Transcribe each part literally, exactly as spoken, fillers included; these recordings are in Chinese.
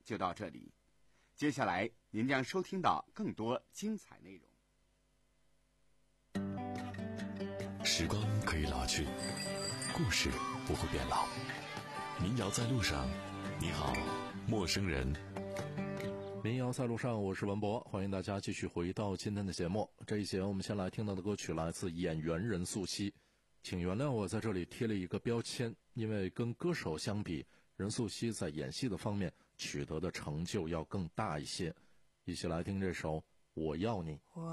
就到这里，接下来您将收听到更多精彩内容。 时光可以老去，故事不会变老。民谣在路上，你好，陌生人。 民谣在路上，我是文博，欢迎大家继续回到今天的节目。这一节我们先来听到的歌曲来自演员任素汐。请原谅我在这里贴了一个标签，因为跟歌手相比，任素汐在演戏的方面取得的成就要更大一些。一起来听这首《我要你》。 我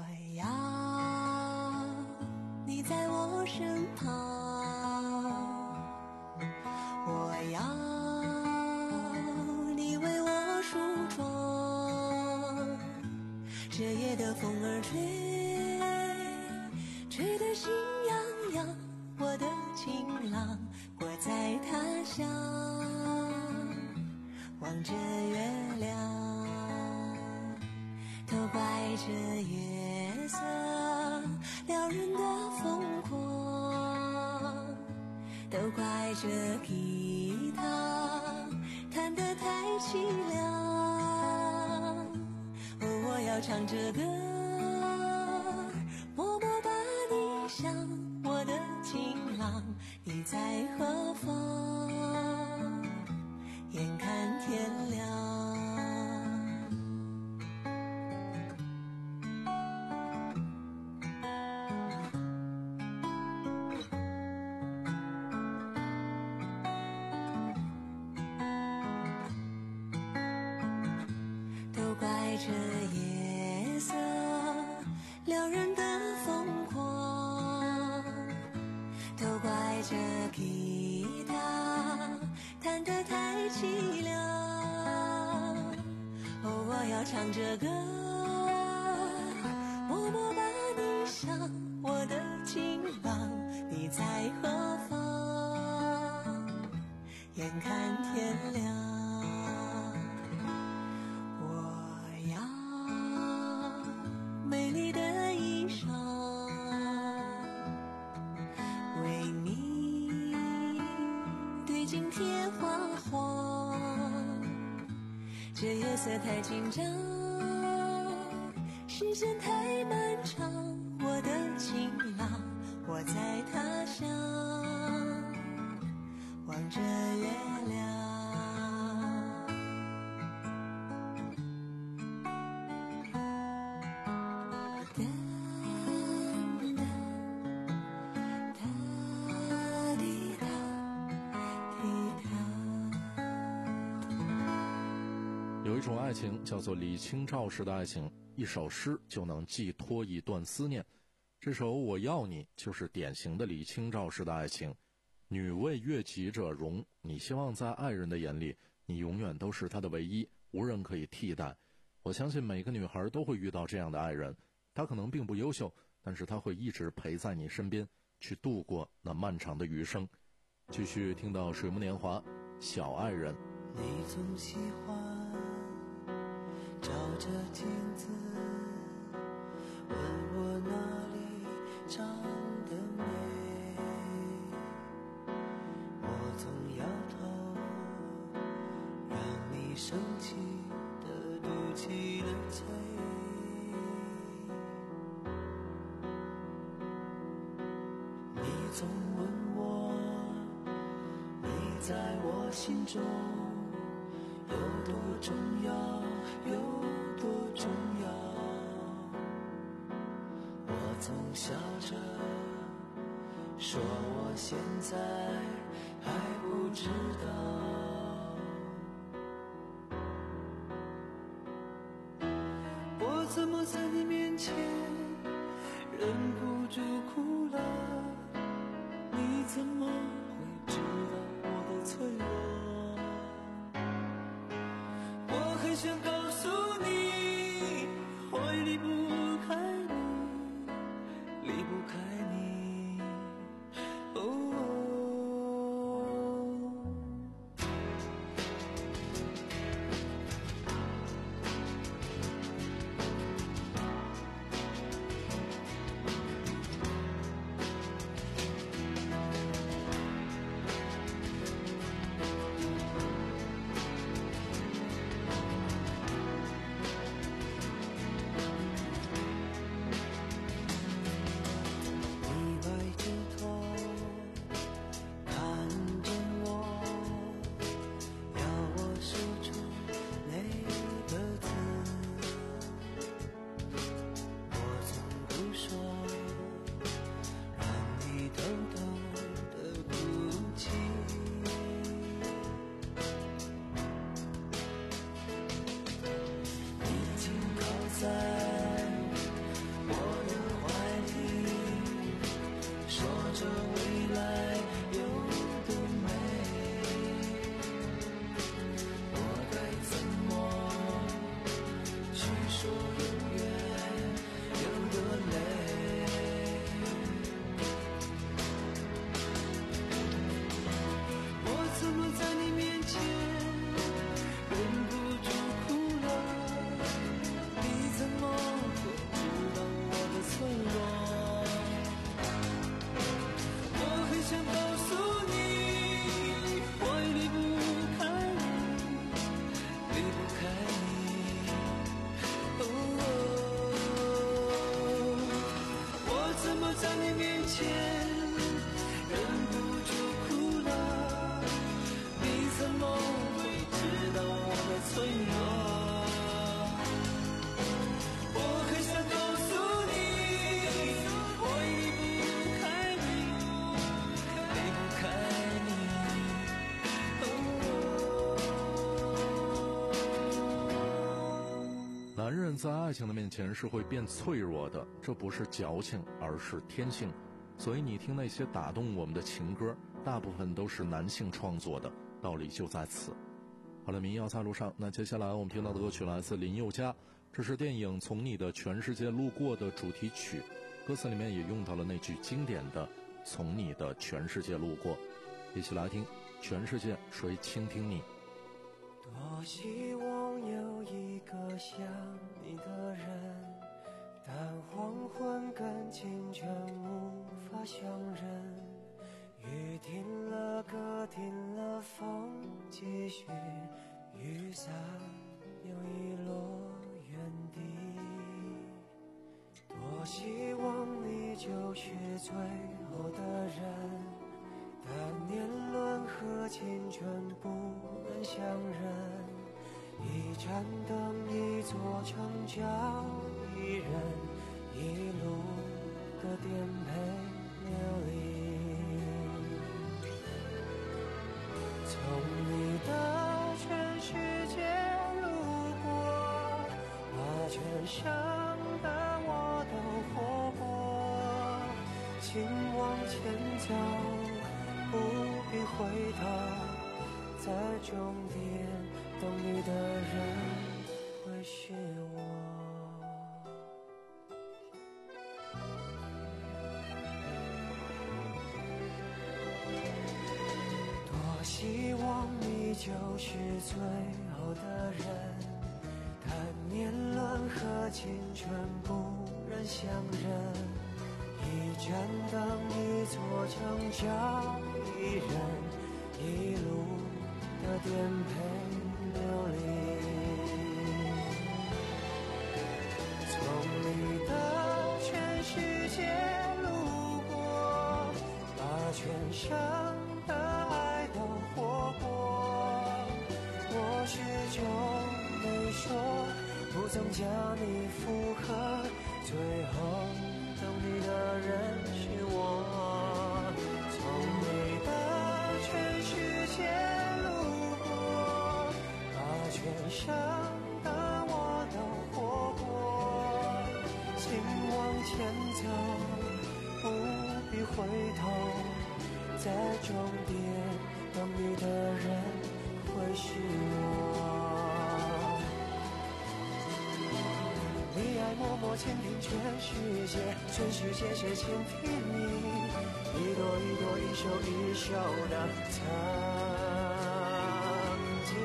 要你在我身旁，我要你为我梳妆，这夜的风儿吹，吹得心痒痒，我的情郎，我在他乡望着月亮，都怪这月色撩人的疯狂，都怪这吉他弹得太凄凉。哦，我要唱这歌，默默把你想，我的情郎，你在何方？眼看天亮。这夜色撩人的疯狂，都怪这吉他弹得太凄凉。哦，我要唱这歌，默默把你想，我的情郎，你在何方？眼看天亮。美丽的衣裳为你对镜贴花黄，这夜色太紧张，时间太漫长，我的情郎，我在他乡望着月亮。 有一种爱情叫做李清照式的爱情，一首诗就能寄托一段思念。这首《我要你》就是典型的李清照式的爱情。女为悦己者容，你希望在爱人的眼里，你永远都是他的唯一，无人可以替代。我相信每个女孩都会遇到这样的爱人，他可能并不优秀，但是他会一直陪在你身边，去度过那漫长的余生。继续听到水木年华，小爱人。 你总喜欢照着镜子问我哪里长得美，我总摇头让你生气的赌气的醉，你总问我你在我心中有多重要，有多重要，我总笑着说我现在还不知道，我怎么在你面前忍不住哭了，你怎么会知道我的脆弱，很想告诉你，会离不开你，离不开你。哦， 在你面前忍不住哭了，你怎么会知道我的脆弱？我很想告诉你，我离不开你，离不开你。 男人在爱情的面前是会变脆弱的，这不是矫情，而是天性。所以你听那些打动我们的情歌，大部分都是男性创作的，道理就在此。好了，民谣在路上，那接下来我们听到的歌曲来自林宥嘉，这是电影《从你的全世界路过》的主题曲，歌词里面也用到了那句经典的“从你的全世界路过”。一起来听《全世界谁倾听你》。 多希望有一个像你的人，但黄昏跟清晨无法相认。雨停了，歌停了，风继续，雨伞又遗落原地。多希望你就是最后的人，但年轮和青春不能相认。一盏灯，一座城，叫一人，一路的颠沛流离。从你的全世界路过，把全盛的我都活过。请往前走，不必回头，在终点等你的人会是我。多希望你就是最后的人，但年轮和青春不忍相认。一盏灯，一座城，叫一人，一路的颠沛流离。从你的全世界路过，把全盛的爱都活过。我始终没说，不曾将你附和，最后等你的人是我。从你的全世界路过，把全盛的我都活过。请往前走，不必回头，在终点等你的人会是我。你爱默默倾听全世界，全世界谁倾听你？一朵一朵，一首一首的曾经。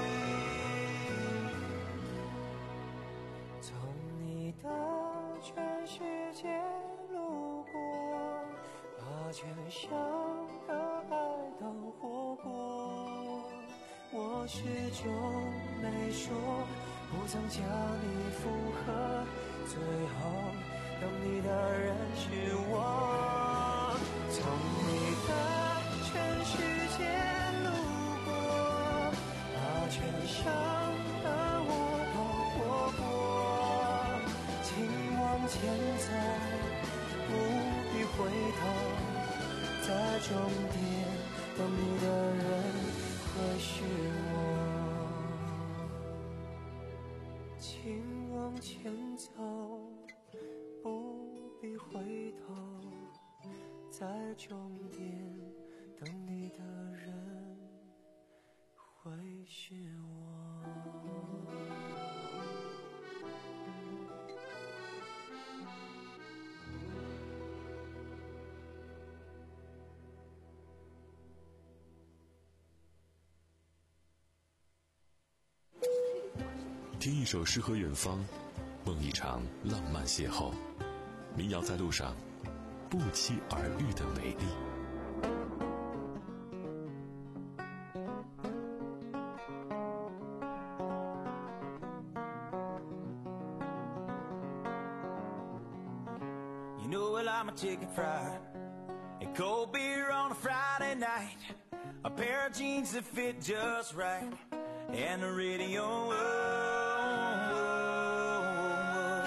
从你的全世界路过，把全盛的爱都活过。我始终没说，不曾将你附和，最后等你的人是我。从你的全世界路过，把全盛的我都活过。请往前走，不必回头，在终点等你的人会是我。请往前走，不必回头，在终点等你的人会是我。 听一首诗和远方，梦一场浪漫邂逅。民谣在路上，不期而遇的美丽。 You know I like my chicken fried. And cold beer on a Friday night. A pair of jeans that fit just right. And the radio. Oh, oh, oh.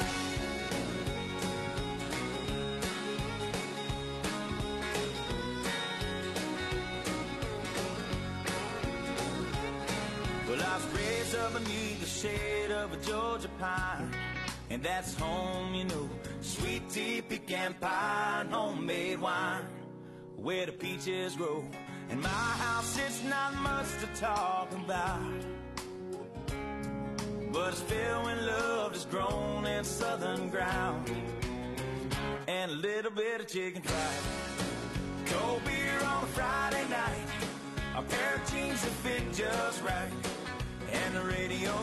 Well, I was raised up beneath the shade of a Georgia pine. And that's home, you know. Sweet tea, pecan pie, and homemade wine. Where the peaches grow. In my house, it's not much to talk about. But it's filled when love is grown in southern ground. And a little bit of chicken fried. Cold beer on a Friday night. A pair of jeans that fit just right. And the radio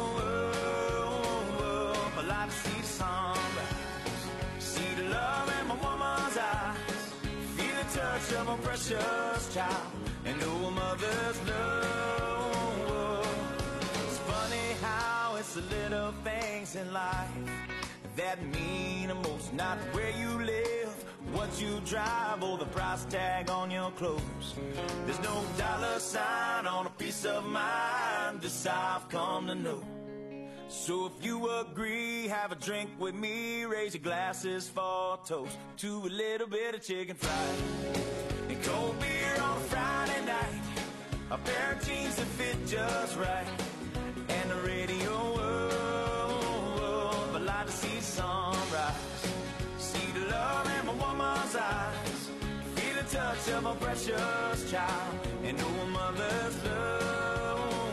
up. I like to see the sunrise. See the love in my woman's eyes. Feel the touch of a precious child. And know a mother's love. It's funny how it's the little things in life that mean the most. Not where you live, what you drive, or the price tag on your clothes. There's no dollar sign on a piece of mind. This I've come to know. So if you agree, have a drink with me. Raise your glasses for a toast to a little bit of chicken fried. And cold beer on a Friday night. A pair of jeans that fit just right. And the radio up. I like to see the sunrise. See the love in my woman's eyes. Feel the touch of a precious child. And know a mother's love.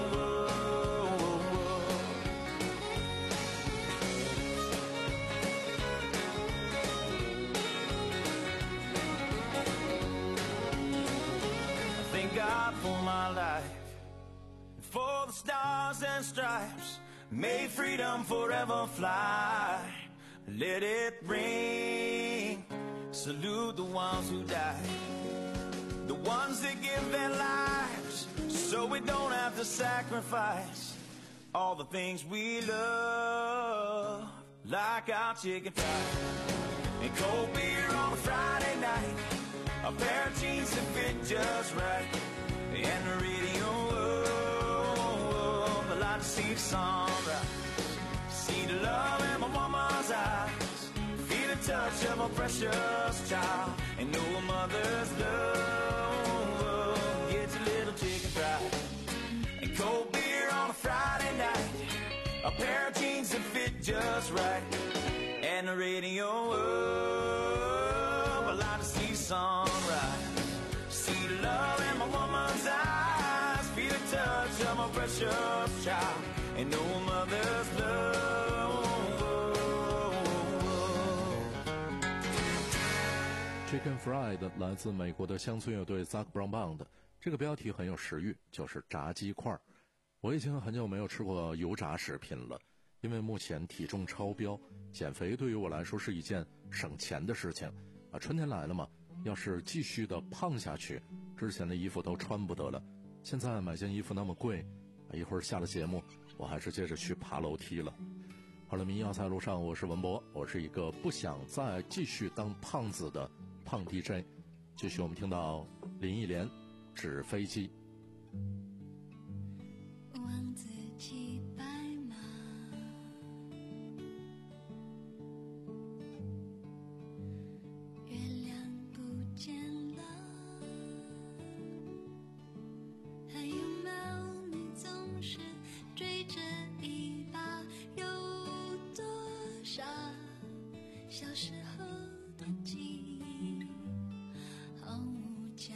God for my life, for the stars and stripes, may freedom forever fly. Let it ring, salute the ones who died, the ones that give their lives, so we don't have to sacrifice all the things we love, like our chicken fried, and cold beer on a Friday night. A pair of jeans that fit just right. And the radio up. I like to see the sunrise. See the love in my woman's eyes. Feel the touch of a precious child. And know a mother's love. Gets a little chicken fried. And cold beer on a Friday night. A pair of jeans that fit just right. And the radio up. I like to see the sunrise. See the love in my woman's eyes. Feel the touch of my precious child. And know a mother's love. Chicken Fried 来自美国的乡村乐队 Zac Brown Band， 这个标题很有食欲，就是炸鸡块。我已经很久没有吃过油炸食品了，因为目前体重超标，减肥对于我来说是一件省钱的事情啊。春天来了嘛，要是继续的胖下去，之前的衣服都穿不得了。现在买件衣服那么贵，一会儿下了节目，我还是接着去爬楼梯了。好了，民谣在路上，我是文博，我是一个不想再继续当胖子的胖 D J。 继续我们听到林忆莲《纸飞机》。 王子骑白马，月亮不见了，还有没有你总是追着一把，有多少小时候的记忆好无价。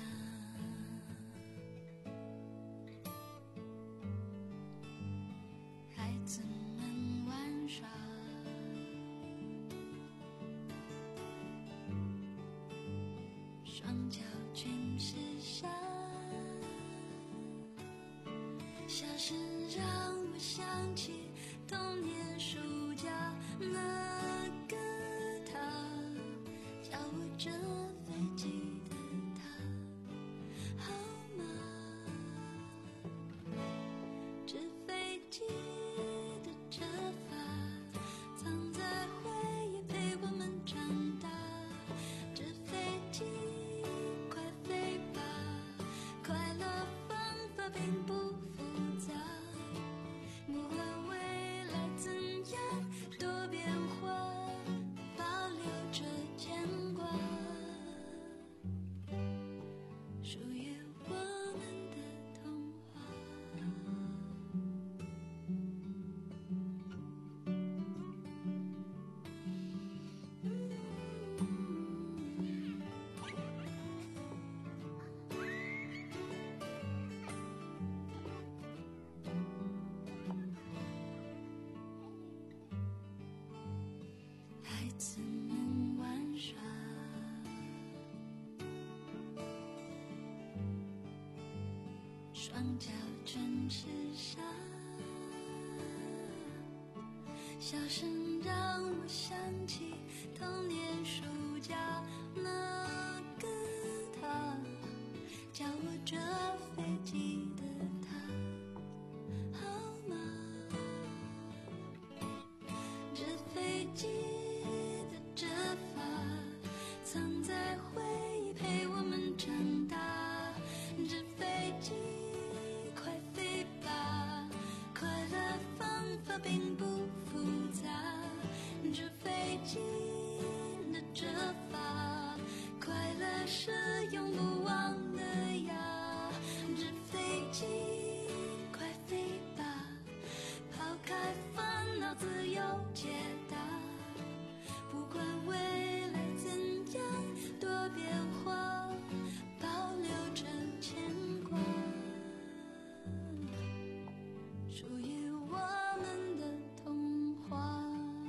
孩子们玩耍，双脚全是沙，小时让我想起童年暑假，那个他教我折飞机的他，好吗？纸飞机的折法，藏在回忆陪我们长大， 孩子们玩耍，双脚全是沙，笑声让我想起童年暑假那个他，教我折飞机的他，好吗？纸飞机的折法，藏在回忆陪我们长大。纸飞机快飞吧，快乐方法并不复杂。纸飞机的折法，快乐是永不忘的呀。纸飞机快飞吧，抛开烦恼，自由解答。不管未来怎样多变化，保留着牵挂，属于我们的童话，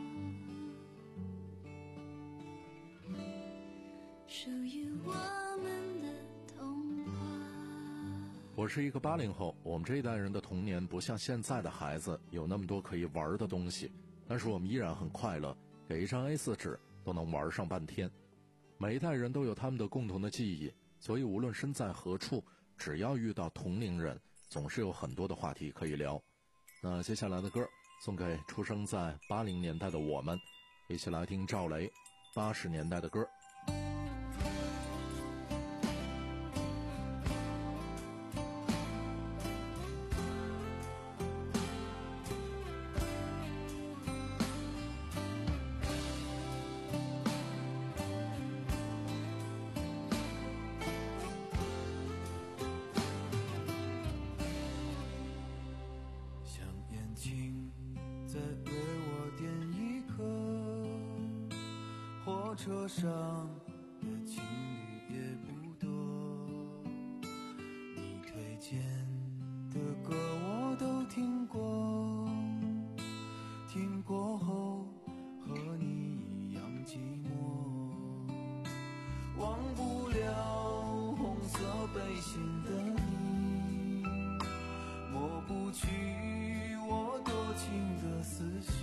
属于我们的童话。 我是一个八零后，我们这一代人的童年不像现在的孩子有那么多可以玩的东西，但是我们依然很快乐，给一张 A 四 纸都能玩上半天。每一代人都有他们的共同的记忆，所以无论身在何处，只要遇到同龄人，总是有很多的话题可以聊。那接下来的歌送给出生在八零年代的我们，一起来听赵雷八十年代的歌。 像眼睛在为我点一颗，火车上的情侣也不多，你推荐的歌我都听过，听过后和你一样寂寞，忘不了红色背心的你，抹不去我多情的思绪，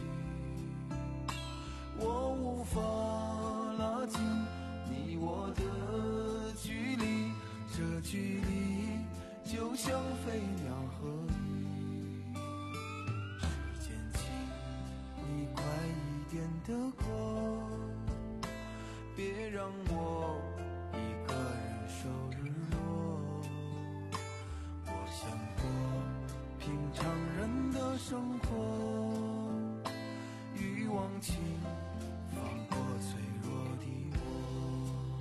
我无法拉近你我的距离，这距离就像飞鸟和鱼。时间请你快一点的过，别让我一个人守日落。我想过平常人的生活，欲望请放过脆弱的我。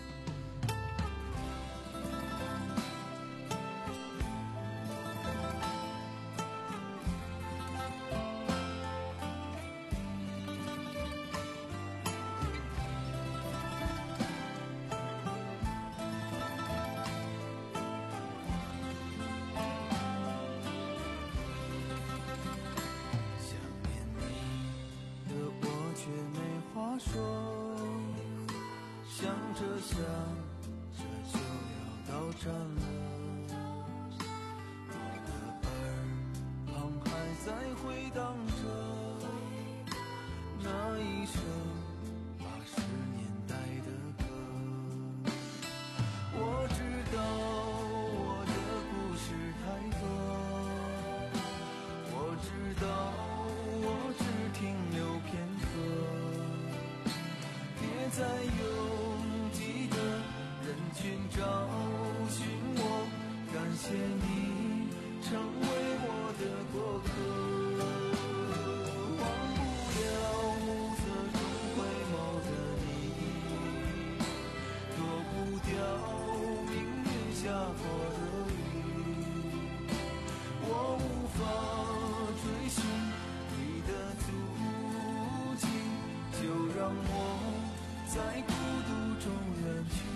想念你的我却没话说，想着想这就要到站了，我的耳旁还在回荡着那一首八十年代的歌。我知道我的故事太多，我知道我只停留片刻，别再拥挤的人群找寻我，感谢你成为我的过客。忘不了暮色中回眸的你，躲不掉命运下过的雨，我无法追寻你的足迹，就让我在孤独中远去。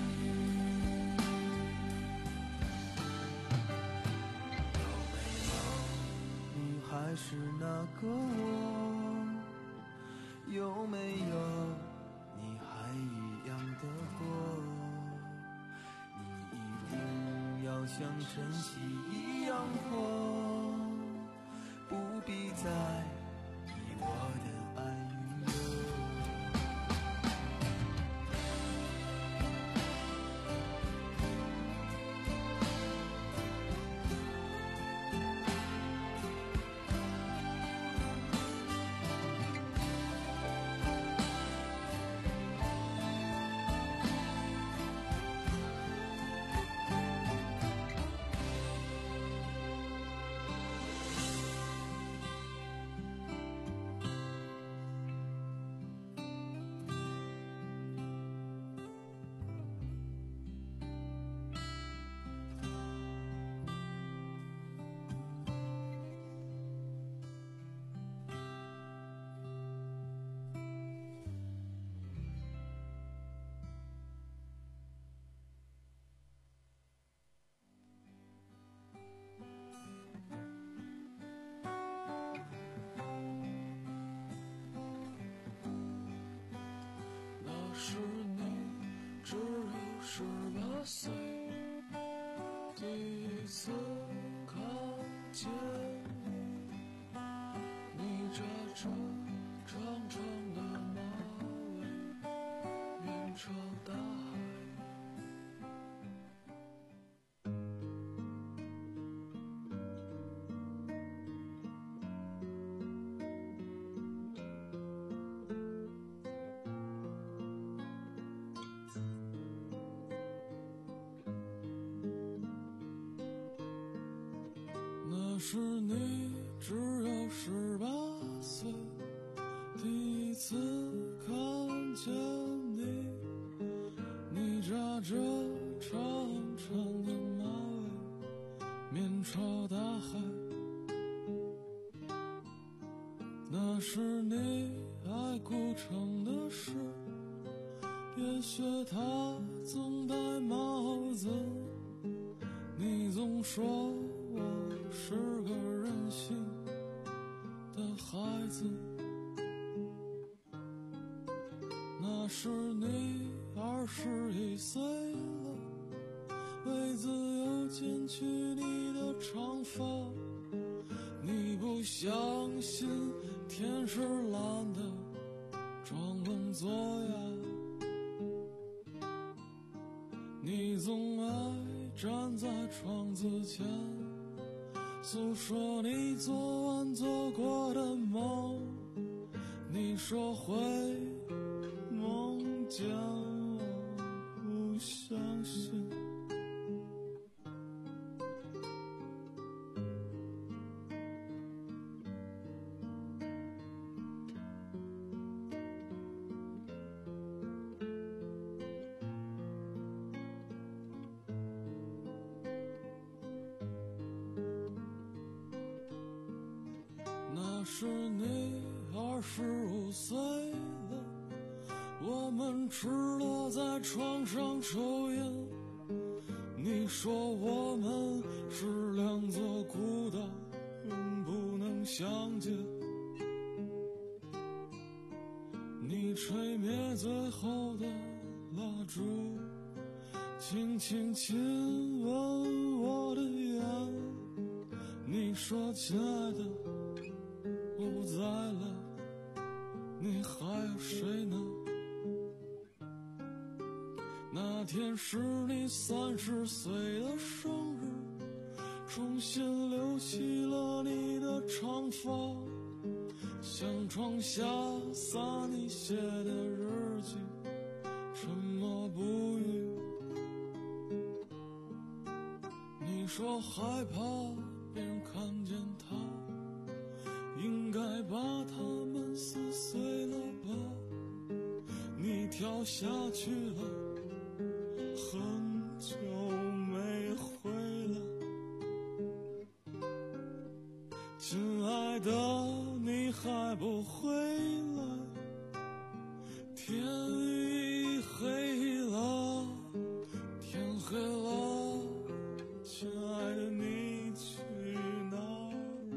有没有你还是那个我？有没有像晨曦一样火，不必在意我的爱与忧。 是你只有十八岁，第一次看见你，你扎着长长的马尾，面朝大海。那是你只有十八岁，第一次看见你，你扎着长长的马尾，面朝大海。那是你爱古城的诗，也学他总戴帽子，你总说我是个任性的孩子。那时你二十一岁了，为自由剪去你的长发，你不相信天是蓝的，装聋作哑。你总爱站在窗子前，诉说你昨晚做过的梦，你说会梦见我，不相信。那是你二十五岁了，我们赤裸在床上抽烟，你说我们是两座孤岛，永不能相见。你吹灭最后的蜡烛，轻轻亲吻我的眼，你说亲爱的我不在了，你还有谁呢？那天是你三十岁的生日，重新留起了你的长发，像床下撒你写的日记，沉默不语。你说害怕别人看见他，应该把它们撕碎了吧，你跳下去了，很久没回来。亲爱的，你还不回来？天已黑了，天黑了，亲爱的，你去哪儿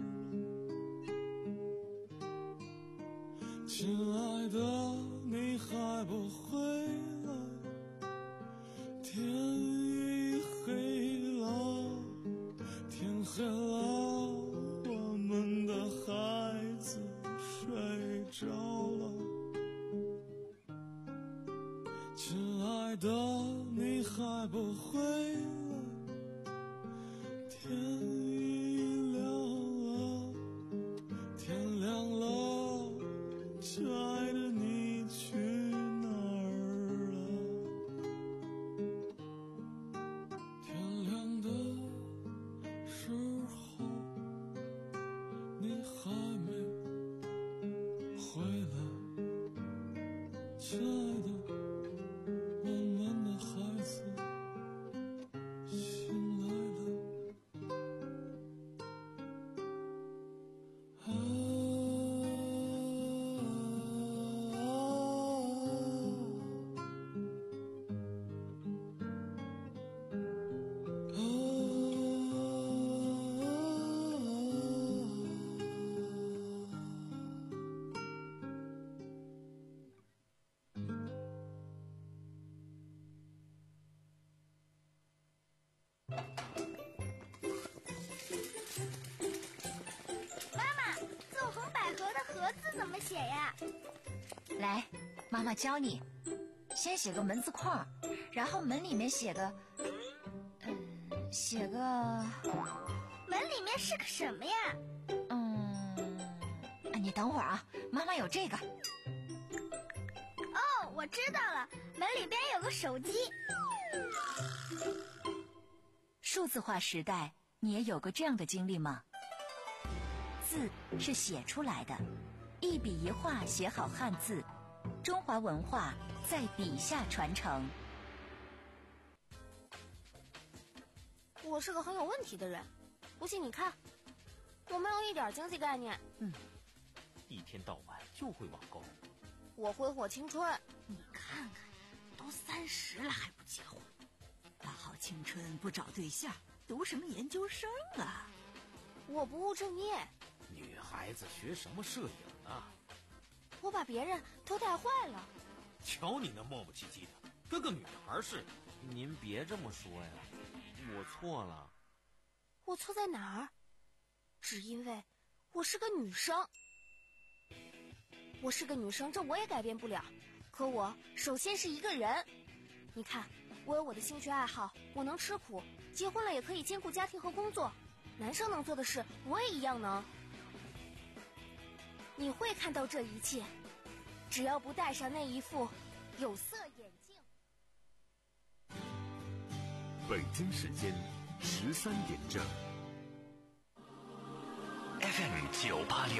了？亲爱的，你还不回来？天已黑了。 的你还不回来，天已亮了，天亮了，亲爱的你去哪儿了？天亮的时候你还没回来，亲爱的慢慢的孩子醒来了。啊纵横捭阖的阖字怎么写呀？ 来，妈妈教你，先写个门字框，然后门里面写个，嗯，写个， 门里面是个什么呀？ 嗯，你等会儿啊，妈妈有这个。 哦，我知道了，门里边有个手机。 数字化时代，你也有过这样的经历吗？字是写出来的，一笔一画写好汉字，中华文化在笔下传承。 我是个很有问题的人，不信你看，我没有一点经济概念。 嗯，一天到晚就会网购。 我挥霍青春。 你看看，都三十了还不结婚，大好青春不找对象，读什么研究生啊？ 我不务正业。 女孩子学什么摄影啊？ 我把别人都带坏了。 瞧你那磨磨唧唧的，跟个女孩似的。您别这么说呀，我错了。 我错在哪儿？只因为我是个女生。我是个女生，这我也改变不了。可我首先是一个人。你看，我有我的兴趣爱好，我能吃苦，结婚了也可以兼顾家庭和工作。男生能做的事，我也一样能。你会看到这一切，只要不戴上那一副有色眼镜。 北京时间十三点整。 F M 九八六。